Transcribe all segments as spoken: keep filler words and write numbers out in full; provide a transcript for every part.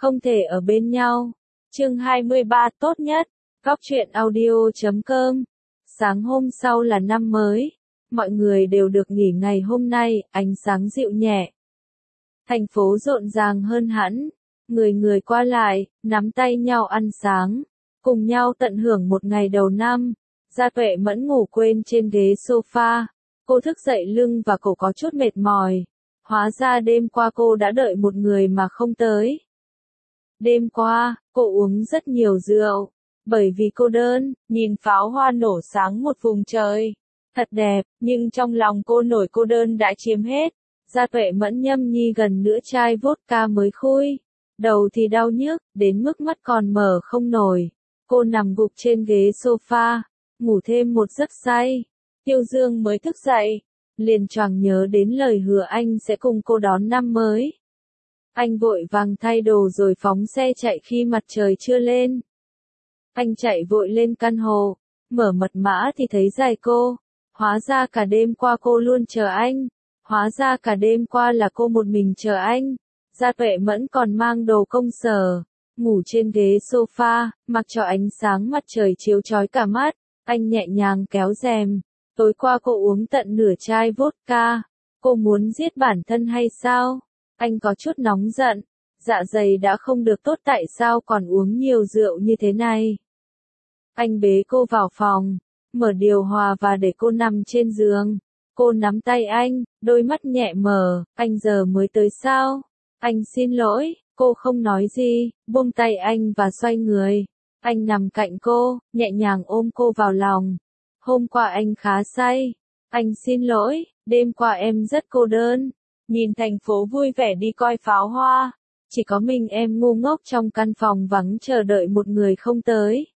không thể ở bên nhau. Chương hai mươi ba tốt nhất, góc truyện audio chấm com. Sáng hôm sau là năm mới, mọi người đều được nghỉ ngày hôm nay, ánh sáng dịu nhẹ. Thành phố rộn ràng hơn hẳn, người người qua lại, nắm tay nhau ăn sáng, cùng nhau tận hưởng một ngày đầu năm. Gia Tuệ Mẫn ngủ quên trên ghế sofa, cô thức dậy lưng và cổ có chút mệt mỏi. Hóa ra đêm qua cô đã đợi một người mà không tới. Đêm qua, cô uống rất nhiều rượu, bởi vì cô đơn, nhìn pháo hoa nổ sáng một vùng trời. Thật đẹp, nhưng trong lòng cô nỗi cô đơn đã chiếm hết. Gia Tuệ Mẫn nhâm nhi gần nửa chai vodka mới khui. Đầu thì đau nhức, đến mức mắt còn mở không nổi. Cô nằm gục trên ghế sofa, ngủ thêm một giấc say. Tiêu Dương mới thức dậy, liền choàng nhớ đến lời hứa anh sẽ cùng cô đón năm mới. Anh vội vàng thay đồ rồi phóng xe chạy khi mặt trời chưa lên. Anh chạy vội lên căn hộ, mở mật mã thì thấy giày cô. Hóa ra cả đêm qua cô luôn chờ anh. Hóa ra cả đêm qua là cô một mình chờ anh. Gia Tuệ Mẫn còn mang đồ công sở, ngủ trên ghế sofa, mặc cho ánh sáng mặt trời chiếu chói cả mắt. Anh nhẹ nhàng kéo rèm. Tối qua cô uống tận nửa chai vodka. Cô muốn giết bản thân hay sao? Anh có chút nóng giận. Dạ dày đã không được tốt tại sao còn uống nhiều rượu như thế này? Anh bế cô vào phòng, mở điều hòa và để cô nằm trên giường. Cô nắm tay anh, đôi mắt nhẹ mở. Anh giờ mới tới sao? Anh xin lỗi. Cô không nói gì, buông tay anh và xoay người. Anh nằm cạnh cô, nhẹ nhàng ôm cô vào lòng. Hôm qua anh khá say. Anh xin lỗi, đêm qua em rất cô đơn. Nhìn thành phố vui vẻ đi coi pháo hoa. Chỉ có mình em ngu ngốc trong căn phòng vắng chờ đợi một người không tới.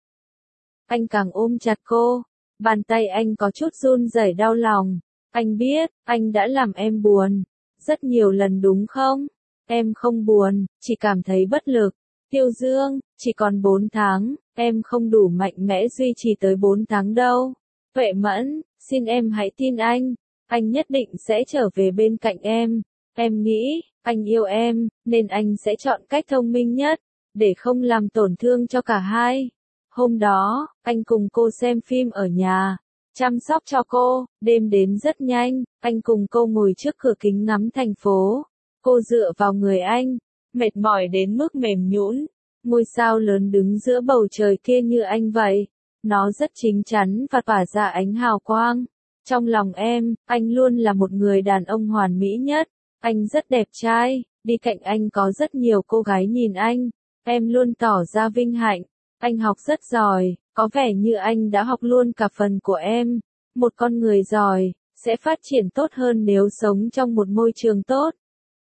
Anh càng ôm chặt cô. Bàn tay anh có chút run rẩy đau lòng. Anh biết, anh đã làm em buồn. Rất nhiều lần đúng không? Em không buồn, chỉ cảm thấy bất lực. Tiêu Dương, chỉ còn bốn tháng, em không đủ mạnh mẽ duy trì tới bốn tháng đâu. Tuệ Mẫn, xin em hãy tin anh. Anh nhất định sẽ trở về bên cạnh em. Em nghĩ, anh yêu em, nên anh sẽ chọn cách thông minh nhất, để không làm tổn thương cho cả hai. Hôm đó, anh cùng cô xem phim ở nhà, chăm sóc cho cô. Đêm đến rất nhanh, anh cùng cô ngồi trước cửa kính ngắm thành phố. Cô dựa vào người anh, mệt mỏi đến mức mềm nhũn. Ngôi sao lớn đứng giữa bầu trời kia như anh vậy. Nó rất chín chắn và tỏa ra ánh hào quang. Trong lòng em, anh luôn là một người đàn ông hoàn mỹ nhất. Anh rất đẹp trai, đi cạnh anh có rất nhiều cô gái nhìn anh. Em luôn tỏ ra vinh hạnh. Anh học rất giỏi, có vẻ như anh đã học luôn cả phần của em. Một con người giỏi, sẽ phát triển tốt hơn nếu sống trong một môi trường tốt.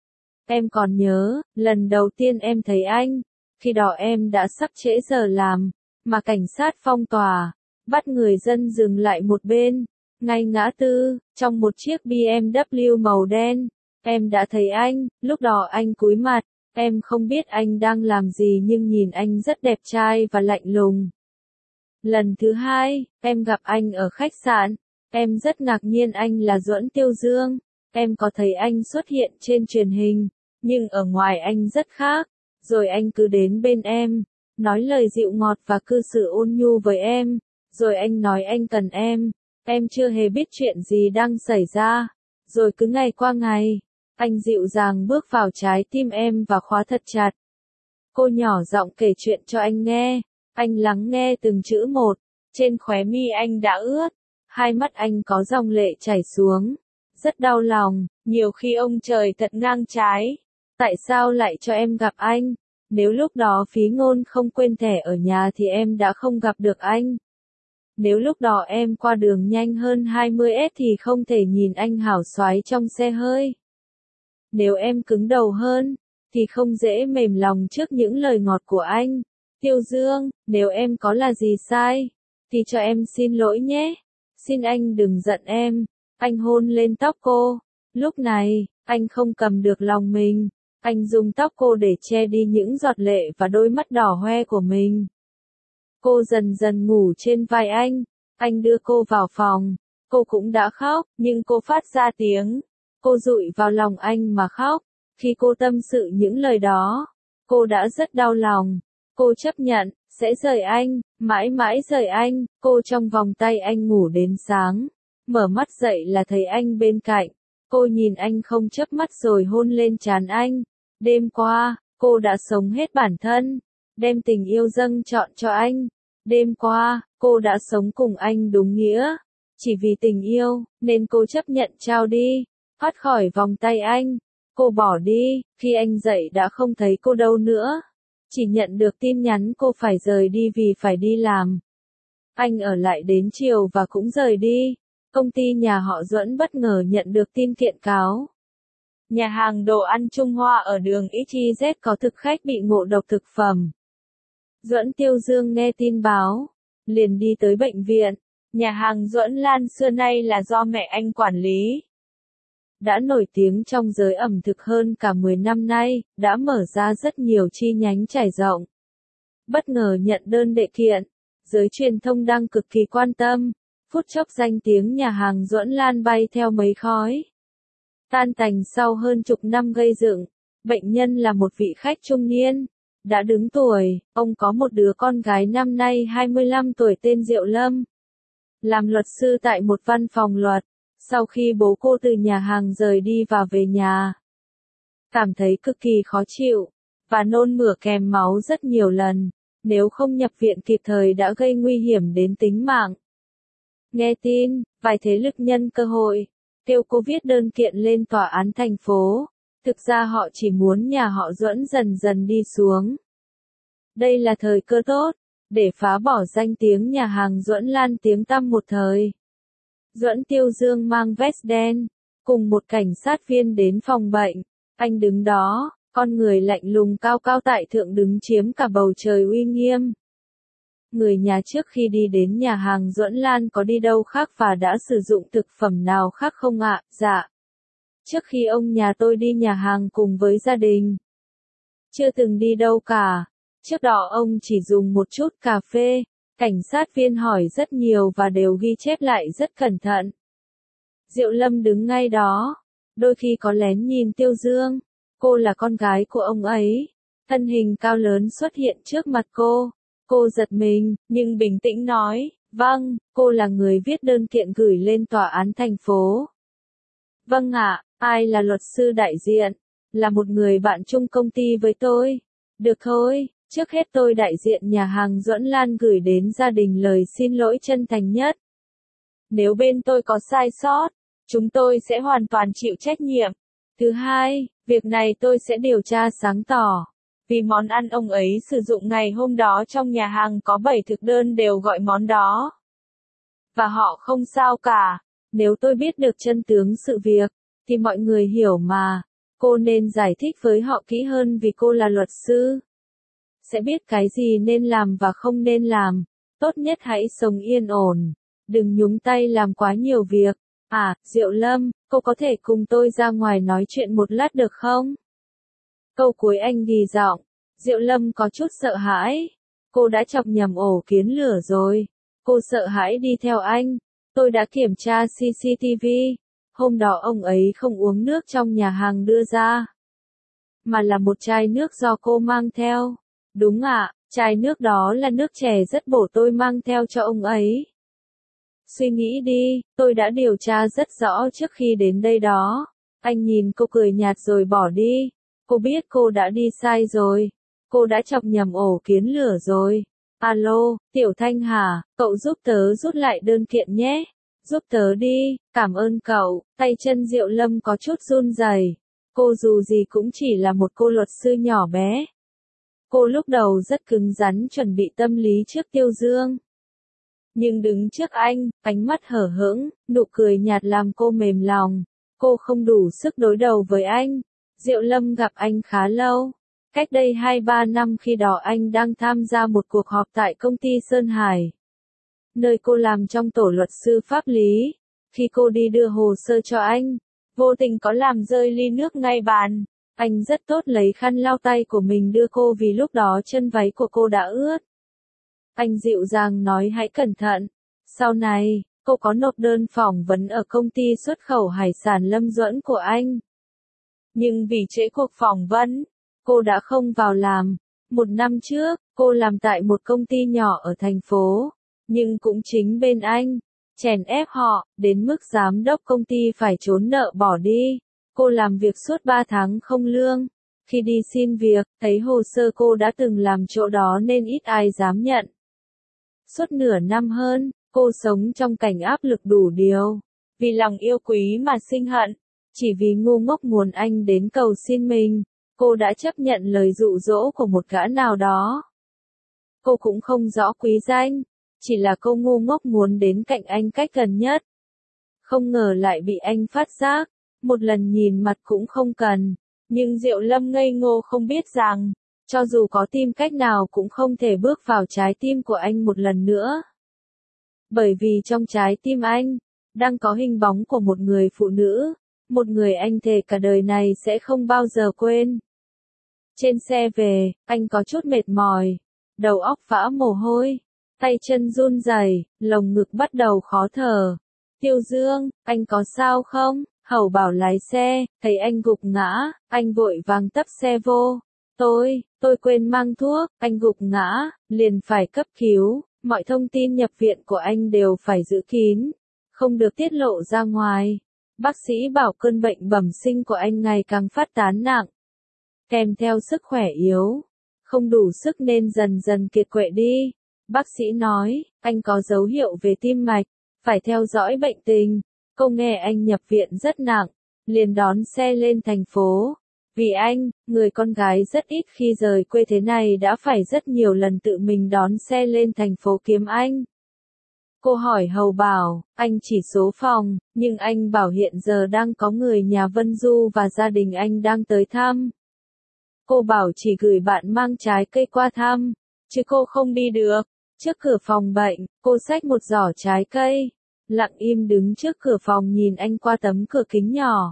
Em còn nhớ, lần đầu tiên em thấy anh, khi đó em đã sắp trễ giờ làm, mà cảnh sát phong tỏa, bắt người dân dừng lại một bên, ngay ngã tư, trong một chiếc bê em vê màu đen. Em đã thấy anh, lúc đó anh cúi mặt, em không biết anh đang làm gì nhưng nhìn anh rất đẹp trai và lạnh lùng. Lần thứ hai, em gặp anh ở khách sạn, em rất ngạc nhiên anh là Duẫn Tiêu Dương. Em có thấy anh xuất hiện trên truyền hình, nhưng ở ngoài anh rất khác. Rồi anh cứ đến bên em, nói lời dịu ngọt và cư xử ôn nhu với em. Rồi anh nói anh cần em, em chưa hề biết chuyện gì đang xảy ra. Rồi cứ ngày qua ngày, anh dịu dàng bước vào trái tim em và khóa thật chặt. Cô nhỏ giọng kể chuyện cho anh nghe, anh lắng nghe từng chữ một, trên khóe mi anh đã ướt, hai mắt anh có dòng lệ chảy xuống. Rất đau lòng, nhiều khi ông trời thật ngang trái. Tại sao lại cho em gặp anh? Nếu lúc đó Phí Ngôn không quên thẻ ở nhà thì em đã không gặp được anh. Nếu lúc đó em qua đường nhanh hơn hai mươi ki lô mét thì không thể nhìn anh hảo xoái trong xe hơi. Nếu em cứng đầu hơn, thì không dễ mềm lòng trước những lời ngọt của anh. Tiêu Dương, nếu em có là gì sai, thì cho em xin lỗi nhé. Xin anh đừng giận em. Anh hôn lên tóc cô. Lúc này, anh không cầm được lòng mình. Anh dùng tóc cô để che đi những giọt lệ và đôi mắt đỏ hoe của mình. Cô dần dần ngủ trên vai anh. Anh đưa cô vào phòng. Cô cũng đã khóc, nhưng cô phát ra tiếng. Cô dụi vào lòng anh mà khóc. Khi cô tâm sự những lời đó, Cô đã rất đau lòng. Cô chấp nhận, sẽ rời anh, mãi mãi rời anh. Cô trong vòng tay anh ngủ đến sáng. Mở mắt dậy là thấy anh bên cạnh. Cô nhìn anh không chớp mắt rồi hôn lên trán anh. Đêm qua, cô đã sống hết bản thân. Đem tình yêu dâng trọn cho anh. Đêm qua, cô đã sống cùng anh đúng nghĩa. Chỉ vì tình yêu, nên cô chấp nhận trao đi. Thoát khỏi vòng tay anh. Cô bỏ đi, khi anh dậy đã không thấy cô đâu nữa. Chỉ nhận được tin nhắn cô phải rời đi vì phải đi làm. Anh ở lại đến chiều và cũng rời đi. Công ty nhà họ Duẫn bất ngờ nhận được tin kiện cáo. Nhà hàng đồ ăn Trung Hoa ở đường ích zét có thực khách bị ngộ độc thực phẩm. Duẫn Tiêu Dương nghe tin báo, liền đi tới bệnh viện. Nhà hàng Duẫn Lan xưa nay là do mẹ anh quản lý. Đã nổi tiếng trong giới ẩm thực hơn cả mười năm nay, đã mở ra rất nhiều chi nhánh trải rộng. Bất ngờ nhận đơn đệ kiện, giới truyền thông đang cực kỳ quan tâm, phút chốc danh tiếng nhà hàng Duẫn Lan bay theo mấy khói. Tan tành sau hơn chục năm gây dựng, bệnh nhân là một vị khách trung niên, đã đứng tuổi, ông có một đứa con gái năm nay hai mươi lăm tuổi tên Diệu Lâm. Làm luật sư tại một văn phòng luật. Sau khi bố cô từ nhà hàng rời đi và về nhà, cảm thấy cực kỳ khó chịu, và nôn mửa kèm máu rất nhiều lần, nếu không nhập viện kịp thời đã gây nguy hiểm đến tính mạng. Nghe tin, vài thế lực nhân cơ hội, kêu cô viết đơn kiện lên tòa án thành phố, thực ra họ chỉ muốn nhà họ Duẫn dần dần đi xuống. Đây là thời cơ tốt, để phá bỏ danh tiếng nhà hàng Duẫn Lan tiếng tăm một thời. Duẫn Tiêu Dương mang vest đen, cùng một cảnh sát viên đến phòng bệnh. Anh đứng đó, con người lạnh lùng cao cao tại thượng đứng chiếm cả bầu trời uy nghiêm. Người nhà trước khi đi đến nhà hàng Duẫn Lan có đi đâu khác và đã sử dụng thực phẩm nào khác không ạ? Dạ. Trước khi ông nhà tôi đi nhà hàng cùng với gia đình. Chưa từng đi đâu cả. Trước đó ông chỉ dùng một chút cà phê. Cảnh sát viên hỏi rất nhiều và đều ghi chép lại rất cẩn thận. Diệu Lâm đứng ngay đó, đôi khi có lén nhìn Tiêu Dương. Cô là con gái của ông ấy. Thân hình cao lớn xuất hiện trước mặt cô. Cô giật mình, nhưng bình tĩnh nói, vâng, cô là người viết đơn kiện gửi lên tòa án thành phố. Vâng ạ, ai là luật sư đại diện? Là một người bạn chung công ty với tôi. Được thôi. Trước hết tôi đại diện nhà hàng Duẫn Lan gửi đến gia đình lời xin lỗi chân thành nhất. Nếu bên tôi có sai sót, chúng tôi sẽ hoàn toàn chịu trách nhiệm. Thứ hai, việc này tôi sẽ điều tra sáng tỏ. Vì món ăn ông ấy sử dụng ngày hôm đó trong nhà hàng có bảy thực đơn đều gọi món đó. Và họ không sao cả. Nếu tôi biết được chân tướng sự việc, thì mọi người hiểu mà. Cô nên giải thích với họ kỹ hơn vì cô là luật sư. Sẽ biết cái gì nên làm và không nên làm. Tốt nhất hãy sống yên ổn. Đừng nhúng tay làm quá nhiều việc. À, Diệu Lâm, cô có thể cùng tôi ra ngoài nói chuyện một lát được không? Câu cuối anh ghi giọng. Diệu Lâm có chút sợ hãi. Cô đã chọc nhầm ổ kiến lửa rồi. Cô sợ hãi đi theo anh. Tôi đã kiểm tra xê xê tê vê. Hôm đó ông ấy không uống nước trong nhà hàng đưa ra. Mà là một chai nước do cô mang theo. Đúng ạ, chai nước đó là nước chè rất bổ tôi mang theo cho ông ấy. Suy nghĩ đi, tôi đã điều tra rất rõ trước khi đến đây đó. Anh nhìn cô cười nhạt rồi bỏ đi. Cô biết cô đã đi sai rồi. Cô đã chọc nhầm ổ kiến lửa rồi. Alo, Tiểu Thanh hả, cậu giúp tớ rút lại đơn kiện nhé. Giúp tớ đi, cảm ơn cậu. Tay chân Diệu Lâm có chút run rẩy. Cô dù gì cũng chỉ là một cô luật sư nhỏ bé. Cô lúc đầu rất cứng rắn chuẩn bị tâm lý trước Tiêu Dương. Nhưng đứng trước anh, ánh mắt hở hững, nụ cười nhạt làm cô mềm lòng. Cô không đủ sức đối đầu với anh. Diệu Lâm gặp anh khá lâu. Cách đây hai ba năm khi đó anh đang tham gia một cuộc họp tại công ty Sơn Hải. Nơi cô làm trong tổ luật sư pháp lý. Khi cô đi đưa hồ sơ cho anh, vô tình có làm rơi ly nước ngay bàn. Anh rất tốt lấy khăn lau tay của mình đưa cô vì lúc đó chân váy của cô đã ướt. Anh dịu dàng nói hãy cẩn thận. Sau này, cô có nộp đơn phỏng vấn ở công ty xuất khẩu hải sản Lâm Duẫn của anh. Nhưng vì trễ cuộc phỏng vấn, cô đã không vào làm. Một năm trước, cô làm tại một công ty nhỏ ở thành phố, nhưng cũng chính bên anh chèn ép họ, đến mức giám đốc công ty phải trốn nợ bỏ đi. Cô làm việc suốt ba tháng không lương. Khi đi xin việc, thấy hồ sơ cô đã từng làm chỗ đó nên ít ai dám nhận. Suốt nửa năm hơn, cô sống trong cảnh áp lực đủ điều. Vì lòng yêu quý mà sinh hận. Chỉ vì ngu ngốc muốn anh đến cầu xin mình, cô đã chấp nhận lời dụ dỗ của một gã nào đó. Cô cũng không rõ quý danh, chỉ là cô ngu ngốc muốn đến cạnh anh cách gần nhất. Không ngờ lại bị anh phát giác, một lần nhìn mặt cũng không cần. Nhưng Diệu Lâm ngây ngô không biết rằng, cho dù có tìm cách nào cũng không thể bước vào trái tim của anh một lần nữa. Bởi vì trong trái tim anh, đang có hình bóng của một người phụ nữ, một người anh thề cả đời này sẽ không bao giờ quên. Trên xe về, anh có chút mệt mỏi, đầu óc vã mồ hôi, tay chân run rẩy, lồng ngực bắt đầu khó thở. Tiêu Dương, anh có sao không? Hầu Bảo lái xe, thấy anh gục ngã, anh vội vàng tấp xe vô. Tôi, tôi quên mang thuốc, anh gục ngã, liền phải cấp cứu, mọi thông tin nhập viện của anh đều phải giữ kín, không được tiết lộ ra ngoài. Bác sĩ bảo cơn bệnh bẩm sinh của anh ngày càng phát tán nặng, kèm theo sức khỏe yếu, không đủ sức nên dần dần kiệt quệ đi. Bác sĩ nói, anh có dấu hiệu về tim mạch, phải theo dõi bệnh tình. Cô nghe anh nhập viện rất nặng, liền đón xe lên thành phố. Vì anh, người con gái rất ít khi rời quê thế này đã phải rất nhiều lần tự mình đón xe lên thành phố kiếm anh. Cô hỏi Hầu Bảo, anh chỉ số phòng, nhưng anh bảo hiện giờ đang có người nhà Vân Du và gia đình anh đang tới thăm. Cô bảo chỉ gửi bạn mang trái cây qua thăm, chứ cô không đi được. Trước cửa phòng bệnh, cô xách một giỏ trái cây, lặng im đứng trước cửa phòng nhìn anh qua tấm cửa kính nhỏ.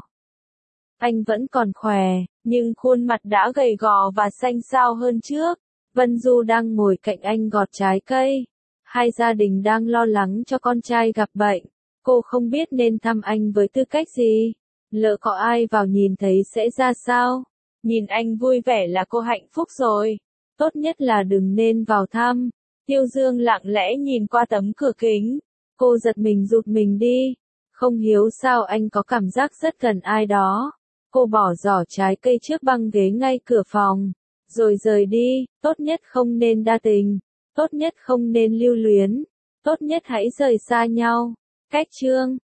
Anh vẫn còn khỏe, nhưng khuôn mặt đã gầy gò và xanh xao hơn trước. Vân Du đang ngồi cạnh anh gọt trái cây. Hai gia đình đang lo lắng cho con trai gặp bệnh. Cô không biết nên thăm anh với tư cách gì. Lỡ có ai vào nhìn thấy sẽ ra sao? Nhìn anh vui vẻ là cô hạnh phúc rồi. Tốt nhất là đừng nên vào thăm. Tiêu Dương lặng lẽ nhìn qua tấm cửa kính. Cô giật mình rụt mình đi. Không hiểu sao anh có cảm giác rất gần ai đó. Cô bỏ giỏ trái cây trước băng ghế ngay cửa phòng, rồi rời đi. Tốt nhất không nên đa tình, tốt nhất không nên lưu luyến, tốt nhất hãy rời xa nhau. Cách chương